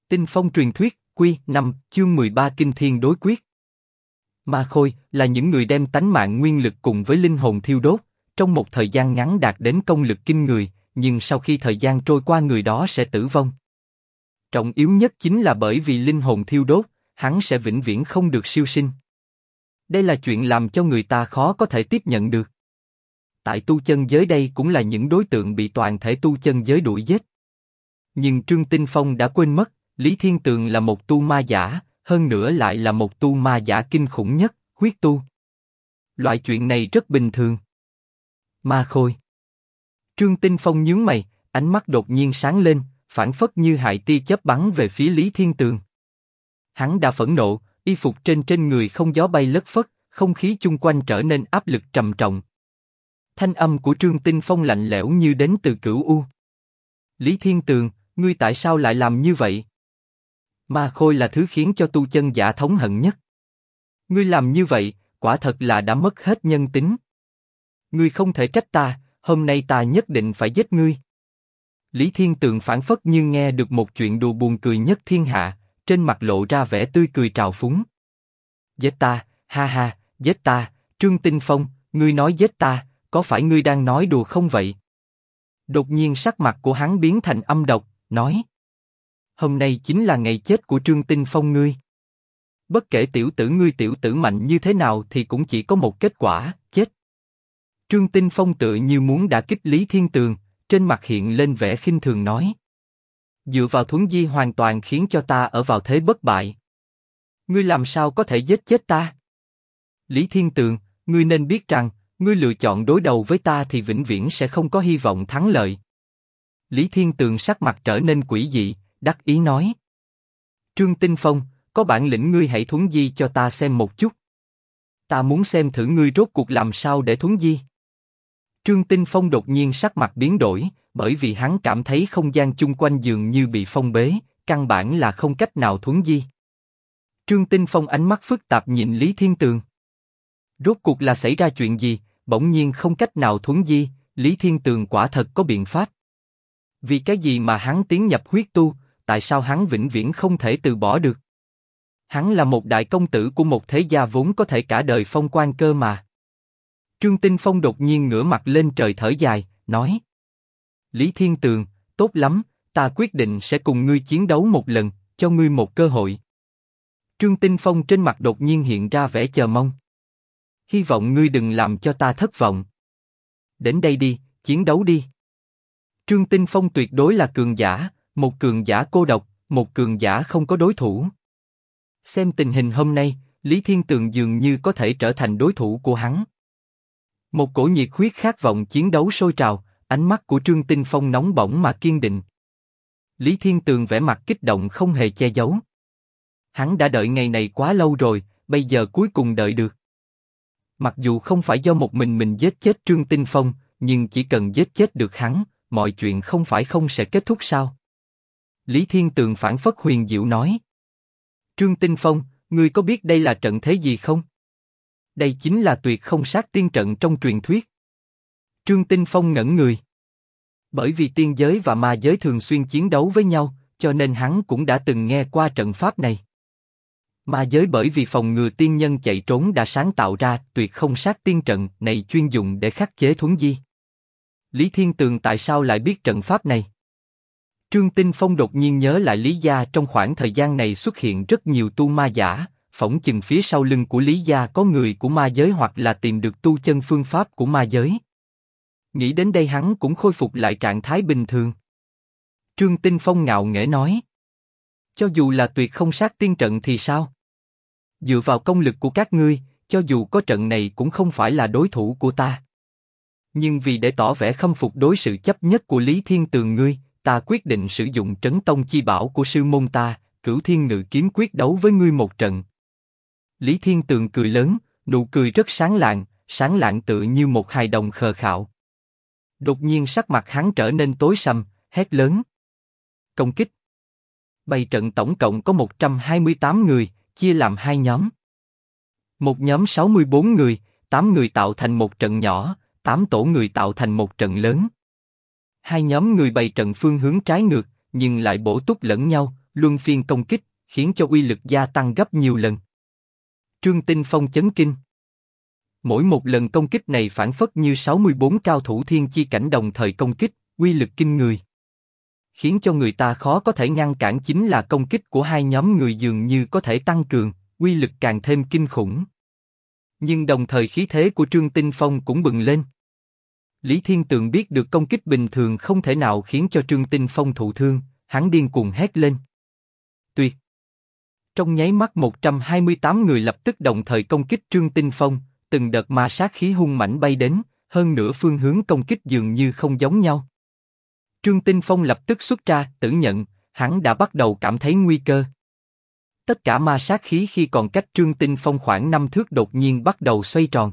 Tinh phong truyền thuyết, Quy 5, chương 13 Kinh Thiên đối quyết. Ma Khôi là những người đem tánh mạng nguyên lực cùng với linh hồn thiêu đốt, trong một thời gian ngắn đạt đến công lực kinh người, nhưng sau khi thời gian trôi qua người đó sẽ tử vong. Trọng yếu nhất chính là bởi vì linh hồn thiêu đốt, hắn sẽ vĩnh viễn không được siêu sinh. Đây là chuyện làm cho người ta khó có thể tiếp nhận được. Tại tu chân giới đây cũng là những đối tượng bị toàn thể tu chân giới đuổi giết. Nhưng Trương Tinh Phong đã quên mất, Lý Thiên Tường là một tu ma giả, hơn nữa lại là một tu ma giả kinh khủng nhất, huyết tu. Loại chuyện này rất bình thường. Ma Khôi. Trương Tinh Phong nhướng mày, ánh mắt đột nhiên sáng lên, phảng phất như hại tia chớp bắn về phía Lý Thiên Tường. Hắn đã phẫn nộ, y phục trên người không gió bay lất phất, không khí chung quanh trở nên áp lực trầm trọng. Thanh âm của Trương Tinh Phong lạnh lẽo như đến từ Cửu U. Lý Thiên Tường, ngươi tại sao lại làm như vậy? Ma Khôi là thứ khiến cho tu chân giả thống hận nhất. Ngươi làm như vậy, quả thật là đã mất hết nhân tính. Ngươi không thể trách ta, hôm nay ta nhất định phải giết ngươi. Lý Thiên Tường phảng phất như nghe được một chuyện đùa buồn cười nhất thiên hạ, trên mặt lộ ra vẻ tươi cười trào phúng. Giết ta, ha ha, giết ta, Trương Tinh Phong, ngươi nói giết ta, có phải ngươi đang nói đùa không vậy? Đột nhiên sắc mặt của hắn biến thành âm độc, nói: hôm nay chính là ngày chết của Trương Tinh Phong ngươi. Bất kể tiểu tử ngươi tiểu tử mạnh như thế nào thì cũng chỉ có một kết quả, chết. Trương Tinh Phong tựa như muốn đả kích Lý Thiên Tường, trên mặt hiện lên vẻ khinh thường nói: dựa vào thuấn di hoàn toàn khiến cho ta ở vào thế bất bại. Ngươi làm sao có thể giết chết ta? Lý Thiên Tường, ngươi nên biết rằng, ngươi lựa chọn đối đầu với ta thì vĩnh viễn sẽ không có hy vọng thắng lợi. Lý Thiên Tường sắc mặt trở nên quỷ dị, đắc ý nói: Trương Tinh Phong, có bản lĩnh ngươi hãy thuấn di cho ta xem một chút. Ta muốn xem thử ngươi rốt cuộc làm sao để thuấn di. Trương Tinh Phong đột nhiên sắc mặt biến đổi, bởi vì hắn cảm thấy không gian chung quanh dường như bị phong bế, căn bản là không cách nào thuấn di. Trương Tinh Phong ánh mắt phức tạp nhìn Lý Thiên Tường. Rốt cuộc là xảy ra chuyện gì, bỗng nhiên không cách nào thuấn di, Lý Thiên Tường quả thật có biện pháp. Vì cái gì mà hắn tiến nhập huyết tu, tại sao hắn vĩnh viễn không thể từ bỏ được? Hắn là một đại công tử của một thế gia vốn có thể cả đời phong quan cơ mà. Trương Tinh Phong đột nhiên ngửa mặt lên trời thở dài, nói: Lý Thiên Tường, tốt lắm, ta quyết định sẽ cùng ngươi chiến đấu một lần, cho ngươi một cơ hội. Trương Tinh Phong trên mặt đột nhiên hiện ra vẻ chờ mong. Hy vọng ngươi đừng làm cho ta thất vọng. Đến đây đi, chiến đấu đi. Trương Tinh Phong tuyệt đối là cường giả, một cường giả cô độc, một cường giả không có đối thủ. Xem tình hình hôm nay, Lý Thiên Tường dường như có thể trở thành đối thủ của hắn. Một cổ nhiệt huyết khát vọng chiến đấu sôi trào, ánh mắt của Trương Tinh Phong nóng bỏng mà kiên định. Lý Thiên Tường vẻ mặt kích động không hề che giấu. Hắn đã đợi ngày này quá lâu rồi, bây giờ cuối cùng đợi được. Mặc dù không phải do một mình giết chết Trương Tinh Phong, nhưng chỉ cần giết chết được hắn, mọi chuyện không phải không sẽ kết thúc sao? Lý Thiên Tường phảng phất huyền diệu nói: Trương Tinh Phong, ngươi có biết đây là trận thế gì không? Đây chính là tuyệt không sát tiên trận trong truyền thuyết. Trương Tinh Phong ngẩn người. Bởi vì tiên giới và ma giới thường xuyên chiến đấu với nhau, cho nên hắn cũng đã từng nghe qua trận pháp này. Ma giới bởi vì phòng ngừa tiên nhân chạy trốn đã sáng tạo ra tuyệt không sát tiên trận này chuyên dùng để khắc chế thuấn di. Lý Thiên Tường tại sao lại biết trận pháp này? Trương Tinh Phong đột nhiên nhớ lại Lý gia trong khoảng thời gian này xuất hiện rất nhiều tu ma giả, phỏng chừng phía sau lưng của Lý gia có người của ma giới hoặc là tìm được tu chân phương pháp của ma giới. Nghĩ đến đây hắn cũng khôi phục lại trạng thái bình thường. Trương Tinh Phong ngạo nghễ nói: cho dù là tuyệt không sát tiên trận thì sao? Dựa vào công lực của các ngươi, cho dù có trận này cũng không phải là đối thủ của ta. Nhưng vì để tỏ vẻ khâm phục đối sự chấp nhất của Lý Thiên Tường ngươi, ta quyết định sử dụng trấn tông chi bảo của sư môn ta, Cửu Thiên Ngự Kiếm quyết đấu với ngươi một trận. Lý Thiên Tường cười lớn, nụ cười rất sáng lạng tựa như một hài đồng khờ khạo. Đột nhiên sắc mặt hắn trở nên tối sầm, hét lớn: công kích! Bày trận tổng cộng có 128 người, chia làm hai nhóm. Một nhóm 64 người, 8 người tạo thành một trận nhỏ, 8 tổ người tạo thành một trận lớn. Hai nhóm người bày trận phương hướng trái ngược, nhưng lại bổ túc lẫn nhau, luân phiên công kích, khiến cho uy lực gia tăng gấp nhiều lần. Trương Tinh Phong chấn kinh. Mỗi một lần công kích này phảng phất như 64 cao thủ thiên chi cảnh đồng thời công kích, uy lực kinh người. Khiến cho người ta khó có thể ngăn cản chính là công kích của hai nhóm người dường như có thể tăng cường, uy lực càng thêm kinh khủng. Nhưng đồng thời khí thế của Trương Tinh Phong cũng bừng lên. Lý Thiên Tường biết được công kích bình thường không thể nào khiến cho Trương Tinh Phong thụ thương, hắn điên cuồng hét lên. Tuyệt! Trong nháy mắt 128 người lập tức đồng thời công kích Trương Tinh Phong, từng đợt ma sát khí hung mãnh bay đến, hơn nữa phương hướng công kích dường như không giống nhau. Trương Tinh Phong lập tức xuất ra tử nhận, hắn đã bắt đầu cảm thấy nguy cơ. Tất cả ma sát khí khi còn cách Trương Tinh Phong khoảng 5 thước đột nhiên bắt đầu xoay tròn.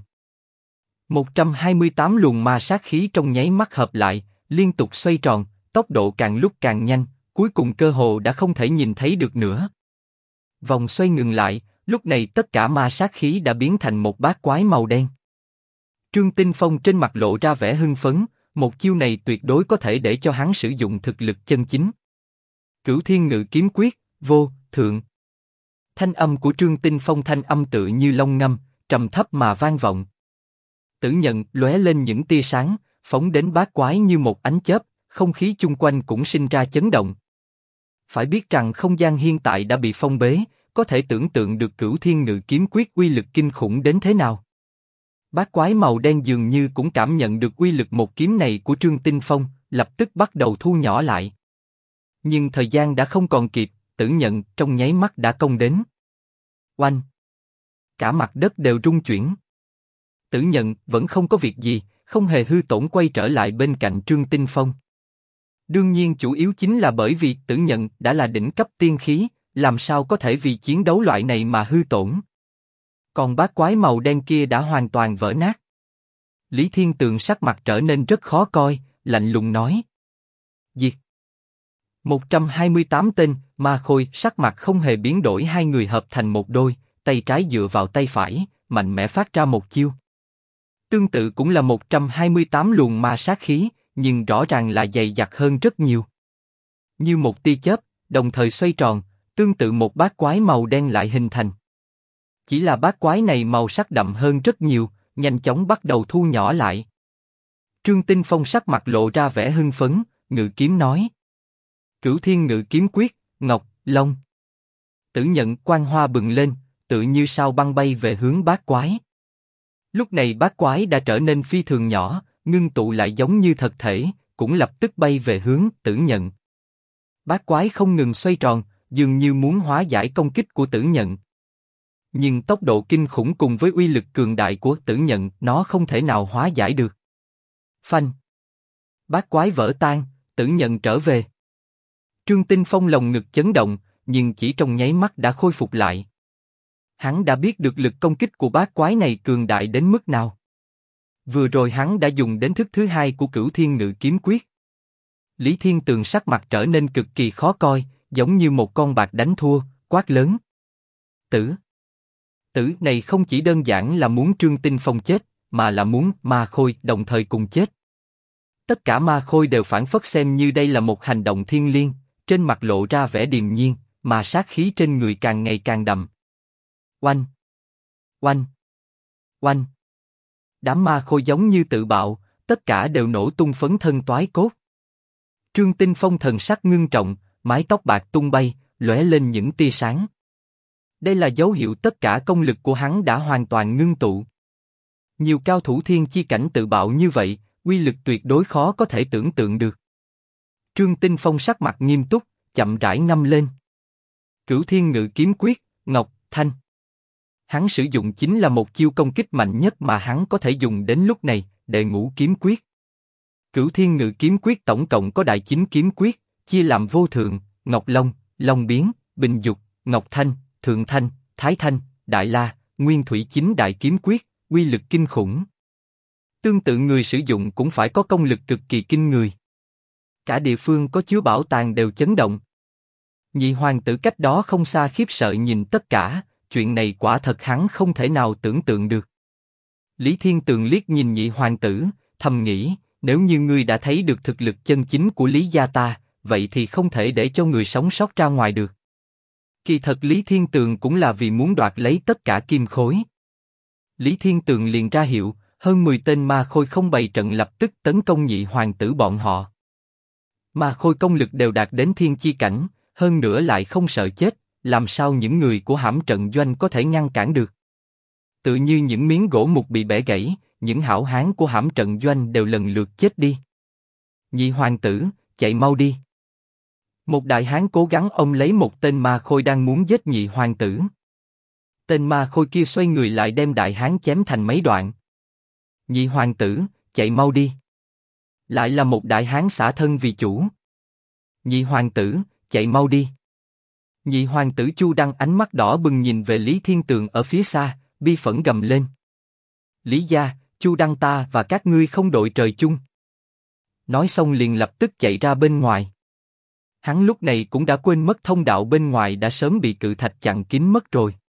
128 luồng ma sát khí trong nháy mắt hợp lại, liên tục xoay tròn, tốc độ càng lúc càng nhanh, cuối cùng cơ hồ đã không thể nhìn thấy được nữa. Vòng xoay ngừng lại, lúc này tất cả ma sát khí đã biến thành một bát quái màu đen. Trương Tinh Phong trên mặt lộ ra vẻ hưng phấn, một chiêu này tuyệt đối có thể để cho hắn sử dụng thực lực chân chính. Cửu Thiên Ngự Kiếm Quyết, vô thượng. Thanh âm của Trương Tinh Phong thanh âm tự như long ngâm, trầm thấp mà vang vọng. Tử nhận lóe lên những tia sáng, phóng đến bát quái như một ánh chớp, không khí chung quanh cũng sinh ra chấn động. Phải biết rằng không gian hiện tại đã bị phong bế, có thể tưởng tượng được Cửu Thiên Ngự Kiếm Quyết uy lực kinh khủng đến thế nào. Bát quái màu đen dường như cũng cảm nhận được uy lực một kiếm này của Trương Tinh Phong, lập tức bắt đầu thu nhỏ lại. Nhưng thời gian đã không còn kịp, tử nhận trong nháy mắt đã công đến. Oanh! Cả mặt đất đều rung chuyển. Tử nhận vẫn không có việc gì, không hề hư tổn quay trở lại bên cạnh Trương Tinh Phong. Đương nhiên chủ yếu chính là bởi vì tử nhận đã là đỉnh cấp tiên khí, làm sao có thể vì chiến đấu loại này mà hư tổn. Còn bát quái màu đen kia đã hoàn toàn vỡ nát. Lý Thiên Tường sắc mặt trở nên rất khó coi, lạnh lùng nói. Diệt! 128 tên, Ma Khôi sắc mặt không hề biến đổi, hai người hợp thành một đôi, tay trái dựa vào tay phải, mạnh mẽ phát ra một chiêu. Tương tự cũng là 128 luồng ma sát khí, nhưng rõ ràng là dày dặt hơn rất nhiều. Như một tia chớp, đồng thời xoay tròn, tương tự một bát quái màu đen lại hình thành. Chỉ là bát quái này màu sắc đậm hơn rất nhiều, nhanh chóng bắt đầu thu nhỏ lại. Trương Tinh Phong sắc mặt lộ ra vẻ hưng phấn, ngự kiếm nói. Cửu Thiên Ngự Kiếm Quyết, Ngọc, Long. Tử nhận quang hoa bừng lên, tự như sao băng bay về hướng bát quái. Lúc này bát quái đã trở nên phi thường nhỏ, ngưng tụ lại giống như thật thể, cũng lập tức bay về hướng tử nhận. Bát quái không ngừng xoay tròn, dường như muốn hóa giải công kích của tử nhận. Nhưng tốc độ kinh khủng cùng với uy lực cường đại của tử nhận nó không thể nào hóa giải được. Phanh! Bát quái vỡ tan, tử nhận trở về. Trương Tinh Phong lồng ngực chấn động, nhưng chỉ trong nháy mắt đã khôi phục lại. Hắn đã biết được lực công kích của bát quái này cường đại đến mức nào. Vừa rồi hắn đã dùng đến thức thứ hai của Cửu Thiên Ngự Kiếm Quyết. Lý Thiên Tường sắc mặt trở nên cực kỳ khó coi, giống như một con bạc đánh thua, quát lớn. Tử này không chỉ đơn giản là muốn Trương Tinh Phong chết, mà là muốn Ma Khôi đồng thời cùng chết. Tất cả Ma Khôi đều phản phất xem như đây là một hành động thiêng liêng, trên mặt lộ ra vẻ điềm nhiên, mà sát khí trên người càng ngày càng đậm. Oanh! Oanh! Oanh! Đám Ma Khôi giống như tự bạo, tất cả đều nổ tung phấn thân toái cốt. Trương Tinh Phong thần sắc ngưng trọng, mái tóc bạc tung bay, lóe lên những tia sáng. Đây là dấu hiệu tất cả công lực của hắn đã hoàn toàn ngưng tụ. Nhiều cao thủ thiên chi cảnh tự bạo như vậy, uy lực tuyệt đối khó có thể tưởng tượng được. Trương Tinh Phong sắc mặt nghiêm túc, chậm rãi ngâm lên. Cửu Thiên Ngự Kiếm Quyết, Ngọc, Thanh. Hắn sử dụng chính là một chiêu công kích mạnh nhất mà hắn có thể dùng đến lúc này, Đệ Ngũ Kiếm Quyết. Cửu Thiên Ngự Kiếm Quyết tổng cộng có đại 9 kiếm quyết, chia làm Vô Thượng, Ngọc Long, Long Biến, Bình Dục, Ngọc Thanh, Thượng Thanh, Thái Thanh, Đại La, Nguyên Thủy 9 đại kiếm quyết, uy lực kinh khủng. Tương tự người sử dụng cũng phải có công lực cực kỳ kinh người. Cả địa phương có chứa bảo tàng đều chấn động. Nhị hoàng tử cách đó không xa khiếp sợ nhìn tất cả, chuyện này quả thật hắn không thể nào tưởng tượng được. Lý Thiên Tường liếc nhìn nhị hoàng tử, thầm nghĩ, nếu như ngươi đã thấy được thực lực chân chính của Lý gia ta, vậy thì không thể để cho người sống sót ra ngoài được. Kỳ thật Lý Thiên Tường cũng là vì muốn đoạt lấy tất cả kim khối. Lý Thiên Tường liền ra hiệu, hơn 10 tên ma khôi không bày trận lập tức tấn công nhị hoàng tử bọn họ. Ma khôi công lực đều đạt đến thiên chi cảnh, hơn nữa lại không sợ chết, làm sao những người của hãm trận doanh có thể ngăn cản được? Tự như những miếng gỗ mục bị bẻ gãy, những hảo hán của hãm trận doanh đều lần lượt chết đi. Nhị hoàng tử, chạy mau đi! Một đại hán cố gắng ôm lấy một tên ma khôi đang muốn giết nhị hoàng tử. Tên ma khôi kia xoay người lại đem đại hán chém thành mấy đoạn. Nhị hoàng tử, chạy mau đi! Lại là một đại hán xả thân vì chủ. Nhị hoàng tử, chạy mau đi! Nhị hoàng tử Chu Đăng ánh mắt đỏ bừng nhìn về Lý Thiên Tường ở phía xa, bi phẫn gầm lên. Lý gia, Chu Đăng ta và các ngươi không đội trời chung. Nói xong liền lập tức chạy ra bên ngoài. Hắn lúc này cũng đã quên mất thông đạo bên ngoài đã sớm bị cự thạch chặn kín mất rồi.